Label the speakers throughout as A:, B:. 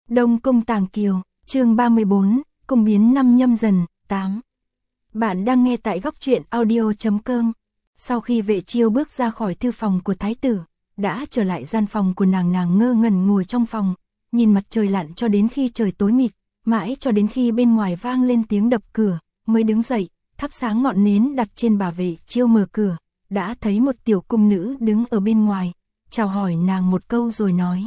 A: Đông Cung Tàng Kiều, chương 34, cung biến năm Nhâm Dần, 8. Bạn đang nghe tại góc truyện audio.com. Sau khi Vệ Chiêu bước ra khỏi thư phòng của thái tử, đã trở lại gian phòng của nàng ngơ ngẩn ngồi trong phòng, nhìn mặt trời lặn cho đến khi trời tối mịt, mãi cho đến khi bên ngoài vang lên tiếng đập cửa, mới đứng dậy, thắp sáng ngọn nến đặt trên bà Vệ Chiêu mở cửa, đã thấy một tiểu cung nữ đứng ở bên ngoài, chào hỏi nàng một câu rồi nói: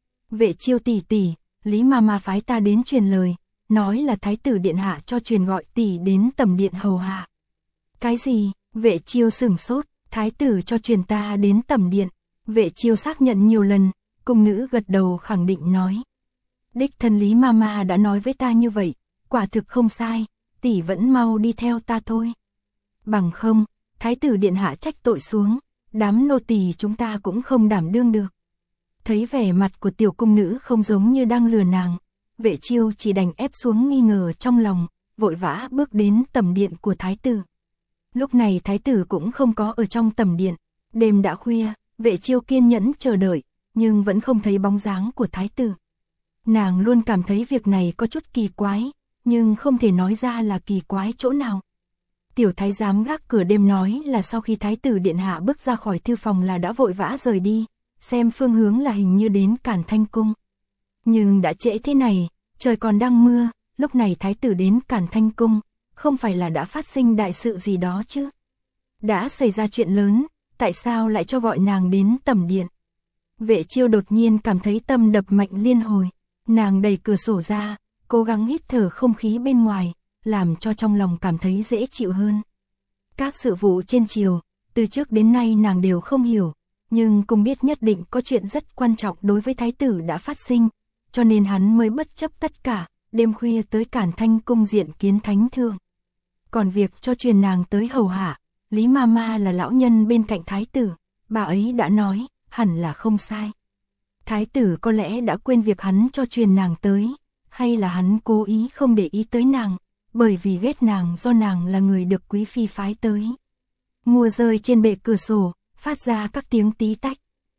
A: Vệ Chiêu tỷ tỷ, Lý Mama phái ta đến truyền lời, nói là thái tử điện hạ cho truyền gọi tỷ đến tẩm điện hầu hạ. Cái gì? Vệ Chiêu sửng sốt, thái tử cho truyền ta đến tẩm điện. Vệ Chiêu xác nhận nhiều lần, cung nữ gật đầu khẳng định nói: Đích thân Lý Mama đã nói với ta như vậy, quả thực không sai, tỷ vẫn mau đi theo ta thôi. Bằng không, thái tử điện hạ trách tội xuống, đám nô tỳ chúng ta cũng không đảm đương được. Thấy vẻ mặt của tiểu cung nữ không giống như đang lừa nàng, Vệ Chiêu chỉ đành ép xuống nghi ngờ trong lòng, vội vã bước đến tẩm điện của thái tử. Lúc này thái tử cũng không có ở trong tẩm điện, đêm đã khuya, Vệ Chiêu kiên nhẫn chờ đợi, nhưng vẫn không thấy bóng dáng của thái tử. Nàng luôn cảm thấy việc này có chút kỳ quái, nhưng không thể nói ra là kỳ quái chỗ nào. Tiểu thái giám gác cửa đêm nói là sau khi thái tử điện hạ bước ra khỏi thư phòng là đã vội vã rời đi, xem phương hướng là hình như đến Càn Thanh Cung. Nhưng đã trễ thế này, trời còn đang mưa, lúc này thái tử đến Càn Thanh Cung, không phải là đã phát sinh đại sự gì đó chứ? Đã xảy ra chuyện lớn, tại sao lại cho gọi nàng đến tẩm điện? Vệ Chiêu đột nhiên cảm thấy tâm đập mạnh liên hồi, nàng đẩy cửa sổ ra, cố gắng hít thở không khí bên ngoài, làm cho trong lòng cảm thấy dễ chịu hơn. Các sự vụ trên triều, từ trước đến nay nàng đều không hiểu, nhưng cũng biết nhất định có chuyện rất quan trọng đối với thái tử đã phát sinh, cho nên hắn mới bất chấp tất cả, đêm khuya tới Càn Thanh Cung diện kiến thánh thượng. Còn việc cho truyền nàng tới hầu hạ, Lý Mama là lão nhân bên cạnh thái tử, bà ấy đã nói, hẳn là không sai. Thái tử có lẽ đã quên việc hắn cho truyền nàng tới, hay là hắn cố ý không để ý tới nàng, bởi vì ghét nàng do nàng là người được quý phi phái tới. Mưa rơi trên bệ cửa sổ, phát ra các tiếng tí tách.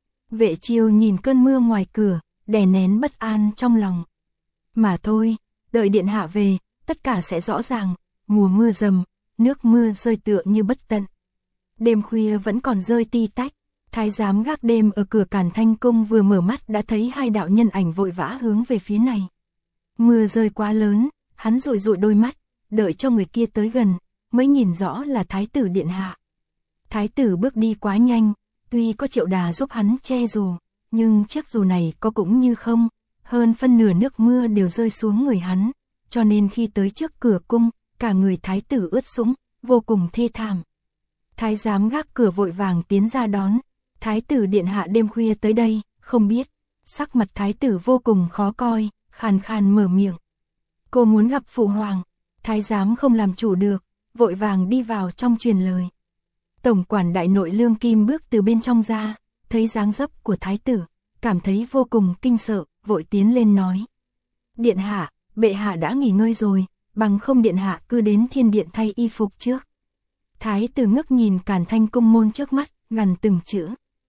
A: Vệ Chiêu nhìn cơn mưa ngoài cửa, đè nén bất an trong lòng. Mà thôi, đợi điện hạ về, tất cả sẽ rõ ràng. Mùa mưa rầm, nước mưa rơi tựa như bất tận. Đêm khuya vẫn còn rơi ti tách. Thái giám gác đêm ở cửa Càn Thanh Cung vừa mở mắt đã thấy hai đạo nhân ảnh vội vã hướng về phía này. Mưa rơi quá lớn, hắn dụi đôi mắt, đợi cho người kia tới gần, mới nhìn rõ là thái tử điện hạ. Thái tử bước đi quá nhanh, tuy có Triệu Đà giúp hắn che dù, nhưng chiếc dù này có cũng như không, hơn phân nửa nước mưa đều rơi xuống người hắn, cho nên khi tới trước cửa cung, cả người thái tử ướt sũng, vô cùng thê thảm. Thái giám gác cửa vội vàng tiến ra đón, thái tử điện hạ đêm khuya tới đây, không biết. Sắc mặt thái tử vô cùng khó coi, khàn khàn mở miệng. Cô muốn gặp phụ hoàng. Thái giám không làm chủ được, vội vàng đi vào trong truyền lời. Tổng quản đại nội Lương Kim bước từ bên trong ra, thấy dáng dấp của thái tử, cảm thấy vô cùng kinh sợ, vội tiến lên nói: Điện hạ, bệ hạ đã nghỉ ngơi rồi, bằng không điện hạ cứ đến thiên điện thay y phục trước. Thái tử ngước nhìn Càn Thanh Cung môn trước mắt, gằn từng chữ: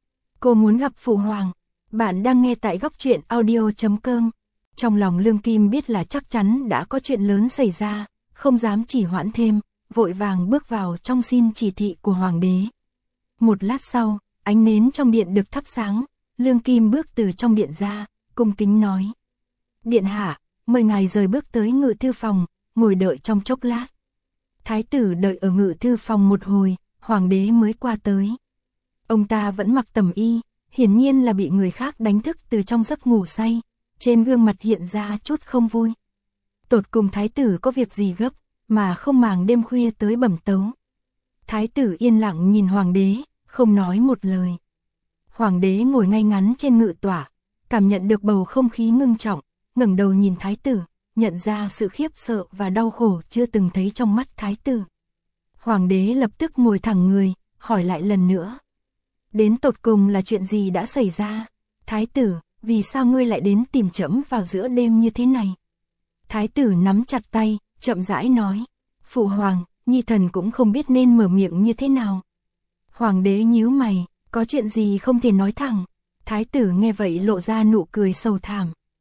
A: Cô muốn gặp phụ hoàng. Bạn đang nghe tại góc truyện audio.com. Trong lòng Lương Kim biết là chắc chắn đã có chuyện lớn xảy ra, không dám chỉ hoãn thêm, vội vàng bước vào trong xin chỉ thị của hoàng đế. Một lát sau, ánh nến trong điện được thắp sáng, Lương Kim bước từ trong điện ra, cung kính nói: Điện hạ, mời ngài rời bước tới ngự thư phòng, ngồi đợi trong chốc lát. Thái tử đợi ở ngự thư phòng một hồi, hoàng đế mới qua tới. Ông ta vẫn mặc tẩm y, hiển nhiên là bị người khác đánh thức từ trong giấc ngủ say, trên gương mặt hiện ra chút không vui. Tột cùng thái tử có việc gì gấp, mà không màng đêm khuya tới bẩm tấu. Thái tử yên lặng nhìn hoàng đế, không nói một lời. Hoàng đế ngồi ngay ngắn trên ngự tọa, cảm nhận được bầu không khí ngưng trọng, ngẩng đầu nhìn thái tử, nhận ra sự khiếp sợ và đau khổ chưa từng thấy trong mắt thái tử. Hoàng đế lập tức ngồi thẳng người, hỏi lại lần nữa: Đến tột cùng là chuyện gì đã xảy ra? Thái tử, vì sao ngươi lại đến tìm trẫm vào giữa đêm như thế này? Thái tử nắm chặt tay, chậm rãi nói: Phụ hoàng, nhi thần cũng không biết nên mở miệng như thế nào. Hoàng đế nhíu mày, có chuyện gì không thể nói thẳng? Thái tử nghe vậy lộ ra nụ cười sầu thảm.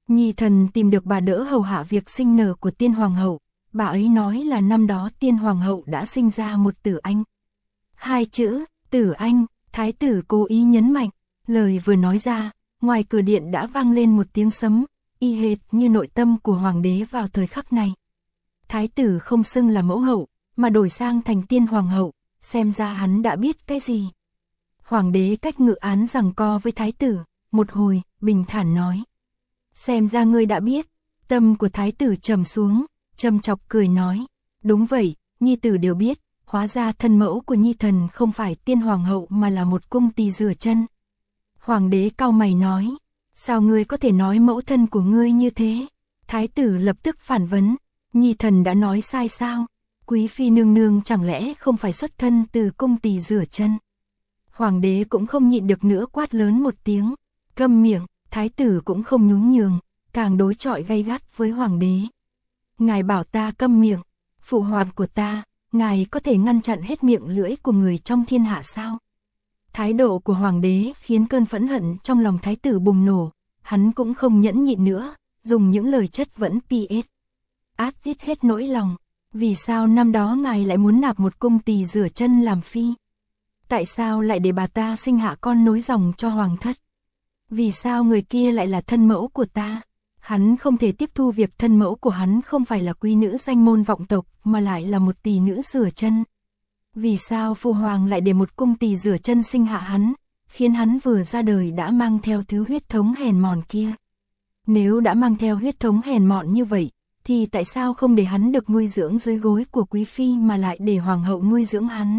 A: Nhi thần tìm được bà đỡ hầu hạ việc sinh nở của tiên hoàng hậu, bà ấy nói là năm đó tiên hoàng hậu đã sinh ra một tử anh. Hai chữ, tử anh, thái tử cố ý nhấn mạnh, lời vừa nói ra, ngoài cửa điện đã vang lên một tiếng sấm, y hệt như nội tâm của hoàng đế vào thời khắc này. Thái tử không xưng là mẫu hậu, mà đổi sang thành tiên hoàng hậu, xem ra hắn đã biết cái gì. Hoàng đế cách ngự án giằng co với thái tử, một hồi, bình thản nói. Xem ra ngươi đã biết, tâm của thái tử trầm xuống, châm chọc cười nói. Đúng vậy, nhi tử đều biết, hóa ra thân mẫu của nhi thần không phải tiên hoàng hậu mà là một cung tỳ rửa chân. Hoàng đế cau mày nói, sao ngươi có thể nói mẫu thân của ngươi như thế? Thái tử lập tức phản vấn, nhi thần đã nói sai sao? Quý phi nương nương chẳng lẽ không phải xuất thân từ cung tỳ rửa chân? Hoàng đế cũng không nhịn được nữa quát lớn một tiếng, câm miệng. Thái tử cũng không nhún nhường, càng đối chọi gay gắt với hoàng đế. Ngài bảo ta câm miệng, phụ hoàng của ta, ngài có thể ngăn chặn hết miệng lưỡi của người trong thiên hạ sao? Thái độ của hoàng đế khiến cơn phẫn hận trong lòng thái tử bùng nổ, hắn cũng không nhẫn nhịn nữa, dùng những lời chất vấn PS. Át tiết hết nỗi lòng, vì sao năm đó ngài lại muốn nạp một cung tỳ rửa chân làm phi? Tại sao lại để bà ta sinh hạ con nối dòng cho hoàng thất? Vì sao người kia lại là thân mẫu của ta? Hắn không thể tiếp thu việc thân mẫu của hắn không phải là quý nữ danh môn vọng tộc mà lại là một tỳ nữ rửa chân. Vì sao phụ hoàng lại để một cung tỳ rửa chân sinh hạ hắn, khiến hắn vừa ra đời đã mang theo thứ huyết thống hèn mọn kia? Nếu đã mang theo huyết thống hèn mọn như vậy, thì tại sao không để hắn được nuôi dưỡng dưới gối của quý phi mà lại để hoàng hậu nuôi dưỡng hắn?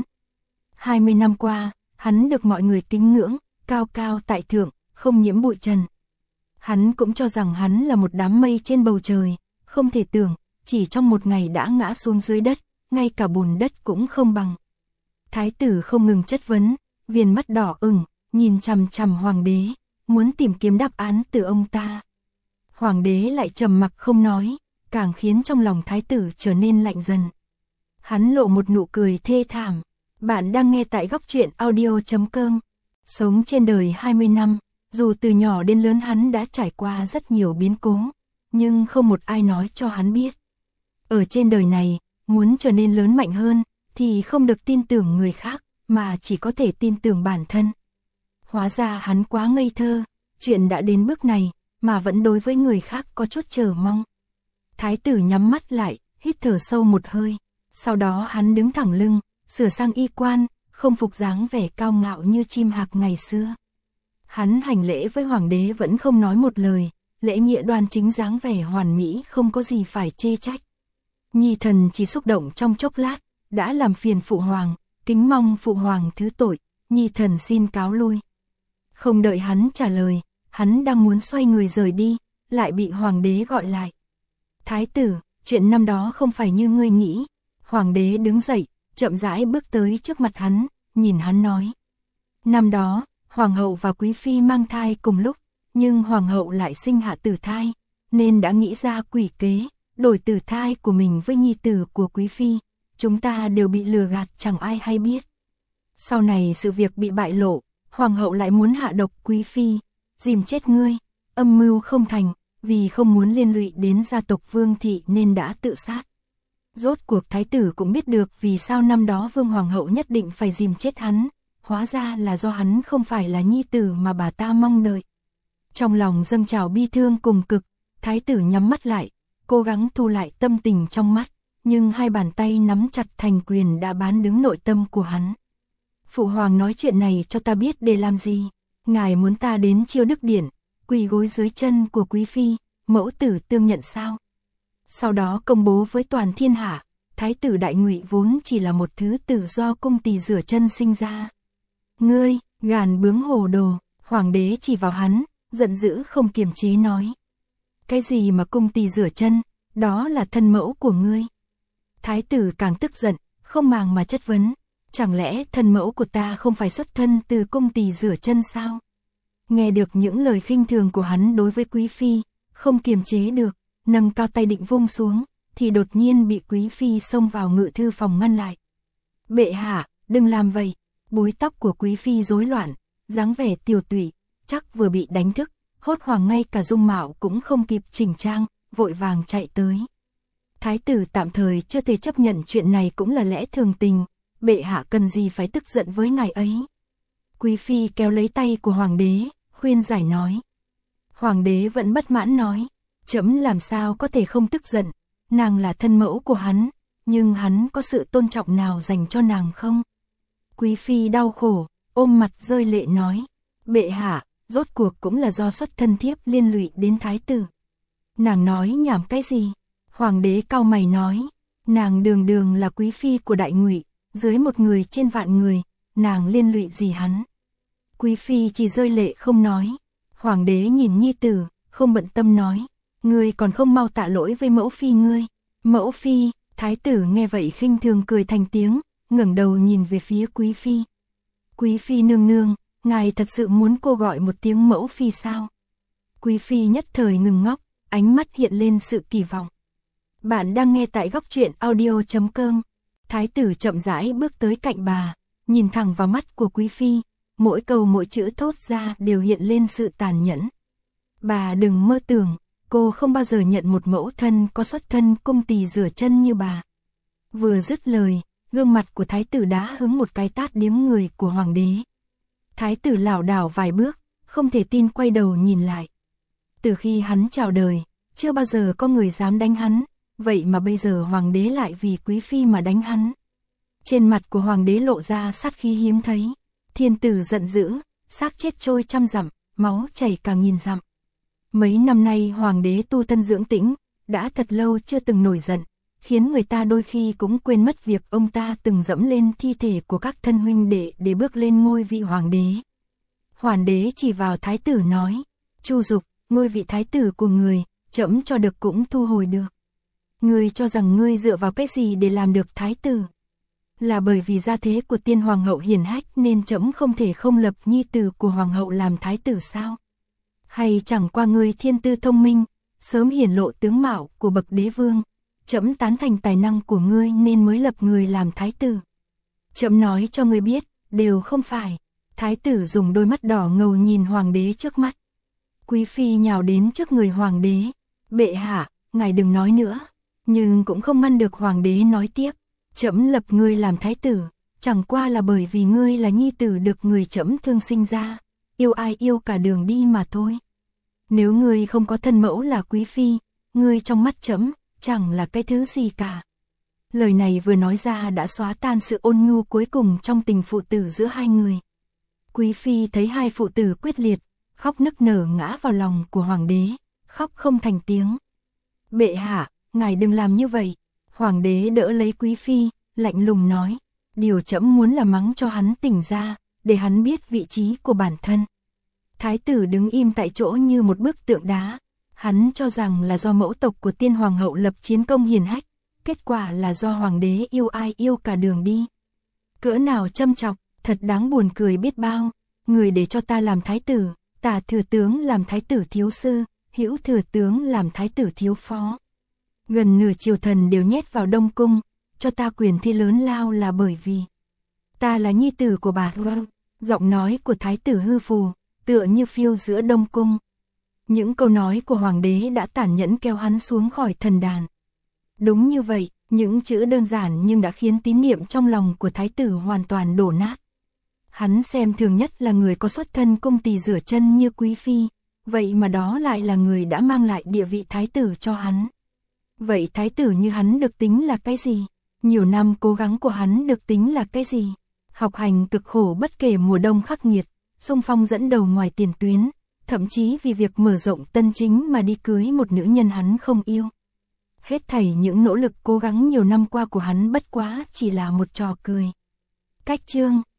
A: 20 năm qua, hắn được mọi người kính ngưỡng, cao cao tại thượng, không nhiễm bụi trần. Hắn cũng cho rằng hắn là một đám mây trên bầu trời, không thể tưởng, chỉ trong một ngày đã ngã xuống dưới đất, ngay cả bùn đất cũng không bằng. Thái tử không ngừng chất vấn, viền mắt đỏ ửng, nhìn chằm chằm hoàng đế, muốn tìm kiếm đáp án từ ông ta. Hoàng đế lại trầm mặc không nói, càng khiến trong lòng thái tử trở nên lạnh dần. Hắn lộ một nụ cười thê thảm. Bạn đang nghe tại Góc Truyện Audio.com. Sống trên đời 20 năm, dù từ nhỏ đến lớn hắn đã trải qua rất nhiều biến cố, nhưng không một ai nói cho hắn biết. Ở trên đời này, muốn trở nên lớn mạnh hơn, thì không được tin tưởng người khác, mà chỉ có thể tin tưởng bản thân. Hóa ra hắn quá ngây thơ, chuyện đã đến bước này, mà vẫn đối với người khác có chút chờ mong. Thái tử nhắm mắt lại, hít thở sâu một hơi, sau đó hắn đứng thẳng lưng, sửa sang y quan, không phục dáng vẻ cao ngạo như chim hạc ngày xưa. Hắn hành lễ với hoàng đế vẫn không nói một lời, lễ nghĩa đoan chính dáng vẻ hoàn mỹ không có gì phải chê trách. Nhi thần chỉ xúc động trong chốc lát, đã làm phiền phụ hoàng, kính mong phụ hoàng thứ tội, nhi thần xin cáo lui. Không đợi hắn trả lời, hắn đang muốn xoay người rời đi, lại bị hoàng đế gọi lại. Thái tử, chuyện năm đó không phải như ngươi nghĩ. Hoàng đế đứng dậy, chậm rãi bước tới trước mặt hắn, nhìn hắn nói. Năm đó, hoàng hậu và quý phi mang thai cùng lúc, nhưng hoàng hậu lại sinh hạ tử thai, nên đã nghĩ ra quỷ kế, đổi tử thai của mình với nhi tử của quý phi. Chúng ta đều bị lừa gạt chẳng ai hay biết. Sau này sự việc bị bại lộ, hoàng hậu lại muốn hạ độc quý phi, dìm chết ngươi, âm mưu không thành, vì không muốn liên lụy đến gia tộc Vương thị nên đã tự sát. Rốt cuộc thái tử cũng biết được vì sao năm đó Vương hoàng hậu nhất định phải dìm chết hắn, hóa ra là do hắn không phải là nhi tử mà bà ta mong đợi. Trong lòng dâng trào bi thương cùng cực, thái tử nhắm mắt lại, cố gắng thu lại tâm tình trong mắt, nhưng hai bàn tay nắm chặt thành quyền đã bán đứng nội tâm của hắn. Phụ hoàng nói chuyện này cho ta biết để làm gì? Ngài muốn ta đến Chiêu Đức Điện, quỳ gối dưới chân của quý phi, mẫu tử tương nhận sao? Sau đó công bố với toàn thiên hạ, thái tử đại ngụy vốn chỉ là một thứ tự do cung tỳ rửa chân sinh ra. Ngươi, gàn bướng hồ đồ, hoàng đế chỉ vào hắn, giận dữ không kiềm chế nói. Cái gì mà cung tỳ rửa chân, đó là thân mẫu của ngươi. Thái tử càng tức giận, không màng mà chất vấn, chẳng lẽ thân mẫu của ta không phải xuất thân từ cung tỳ rửa chân sao? Nghe được những lời khinh thường của hắn đối với quý phi, không kiềm chế được, nâng cao tay định vung xuống, thì đột nhiên bị quý phi xông vào ngự thư phòng ngăn lại. Bệ hạ, đừng làm vậy. Búi tóc của quý phi rối loạn, dáng vẻ tiều tụy, chắc vừa bị đánh thức, hốt hoảng ngay cả dung mạo cũng không kịp chỉnh trang, vội vàng chạy tới. Thái tử tạm thời chưa thể chấp nhận chuyện này cũng là lẽ thường tình, bệ hạ cần gì phải tức giận với ngài ấy. Quý phi kéo lấy tay của hoàng đế, khuyên giải nói. Hoàng đế vẫn bất mãn nói, trẫm làm sao có thể không tức giận, nàng là thân mẫu của hắn, nhưng hắn có sự tôn trọng nào dành cho nàng không? Quý phi đau khổ, ôm mặt rơi lệ nói, bệ hạ, rốt cuộc cũng là do xuất thân thiếp liên lụy đến thái tử. Nàng nói nhảm cái gì? Hoàng đế cau mày nói, nàng đường đường là quý phi của đại ngụy, dưới một người trên vạn người, nàng liên lụy gì hắn? Quý phi chỉ rơi lệ không nói. Hoàng đế nhìn nhi tử, không bận tâm nói, ngươi còn không mau tạ lỗi với mẫu phi ngươi. Mẫu phi, thái tử nghe vậy khinh thường cười thành tiếng, ngẩng đầu nhìn về phía quý phi. Quý phi nương nương, ngài thật sự muốn cô gọi một tiếng mẫu phi sao? Quý phi nhất thời ngừng ngóc, ánh mắt hiện lên sự kỳ vọng. Bạn đang nghe tại góc truyện audio.com. Thái tử chậm rãi bước tới cạnh bà, nhìn thẳng vào mắt của quý phi, mỗi câu mỗi chữ thốt ra đều hiện lên sự tàn nhẫn. Bà đừng mơ tưởng, cô không bao giờ nhận một mẫu thân có xuất thân cung tỳ rửa chân như bà. Vừa dứt lời, gương mặt của thái tử đã hứng một cái tát điếm người của hoàng đế. Thái tử lảo đảo vài bước, không thể tin quay đầu nhìn lại. Từ khi hắn chào đời, chưa bao giờ có người dám đánh hắn, vậy mà bây giờ hoàng đế lại vì quý phi mà đánh hắn. Trên mặt của hoàng đế lộ ra sát khí hiếm thấy. Thiên tử giận dữ, xác chết trôi trăm dặm, máu chảy cả nghìn dặm. Mấy năm nay hoàng đế tu thân dưỡng tĩnh, đã thật lâu chưa từng nổi giận, khiến người ta đôi khi cũng quên mất việc ông ta từng dẫm lên thi thể của các thân huynh đệ để bước lên ngôi vị hoàng đế. Hoàng đế chỉ vào thái tử nói, Chu Dục, ngôi vị thái tử của người, trẫm cho được cũng thu hồi được. Ngươi cho rằng ngươi dựa vào cái gì để làm được thái tử? Là bởi vì gia thế của tiên hoàng hậu hiển hách nên trẫm không thể không lập nhi tử của hoàng hậu làm thái tử sao? Hay chẳng qua ngươi thiên tư thông minh, sớm hiển lộ tướng mạo của bậc đế vương, trẫm tán thành tài năng của ngươi nên mới lập người làm thái tử. Trẫm nói cho ngươi biết, đều không phải. Thái tử dùng đôi mắt đỏ ngầu nhìn hoàng đế trước mắt. Quý phi nhào đến trước người hoàng đế, bệ hạ, ngài đừng nói nữa. Nhưng cũng không ngăn được hoàng đế nói tiếp. Trẫm lập ngươi làm thái tử, chẳng qua là bởi vì ngươi là nhi tử được người trẫm thương sinh ra, yêu ai yêu cả đường đi mà thôi. Nếu ngươi không có thân mẫu là quý phi, ngươi trong mắt trẫm chẳng là cái thứ gì cả. Lời này vừa nói ra đã xóa tan sự ôn nhu cuối cùng trong tình phụ tử giữa hai người. Quý phi thấy hai phụ tử quyết liệt, khóc nức nở ngã vào lòng của hoàng đế, khóc không thành tiếng. Bệ hạ, ngài đừng làm như vậy. Hoàng đế đỡ lấy quý phi, lạnh lùng nói, điều trẫm muốn là mắng cho hắn tỉnh ra, để hắn biết vị trí của bản thân. Thái tử đứng im tại chỗ như một bức tượng đá, hắn cho rằng là do mẫu tộc của tiên hoàng hậu lập chiến công hiển hách, kết quả là do hoàng đế yêu ai yêu cả đường đi. Cỡ nào châm chọc, thật đáng buồn cười biết bao, người để cho ta làm thái tử, tả thừa tướng làm thái tử thiếu sư, hữu thừa tướng làm thái tử thiếu phó. Gần nửa triều thần đều nhét vào Đông Cung, cho ta quyền thi lớn lao là bởi vì ta là nhi tử của bà. Giọng nói của thái tử hư phù, tựa như phiêu giữa Đông Cung. Những câu nói của hoàng đế đã tàn nhẫn kéo hắn xuống khỏi thần đàn. Đúng như vậy, những chữ đơn giản nhưng đã khiến tín niệm trong lòng của thái tử hoàn toàn đổ nát. Hắn xem thường nhất là người có xuất thân cung tỳ rửa chân như quý phi, vậy mà đó lại là người đã mang lại địa vị thái tử cho hắn. Vậy thái tử như hắn được tính là cái gì? Nhiều năm cố gắng của hắn được tính là cái gì? Học hành cực khổ bất kể mùa đông khắc nghiệt, xung phong dẫn đầu ngoài tiền tuyến, thậm chí vì việc mở rộng Tân Chính mà đi cưới một nữ nhân hắn không yêu. Hết thảy những nỗ lực cố gắng nhiều năm qua của hắn bất quá chỉ là một trò cười. Cách chương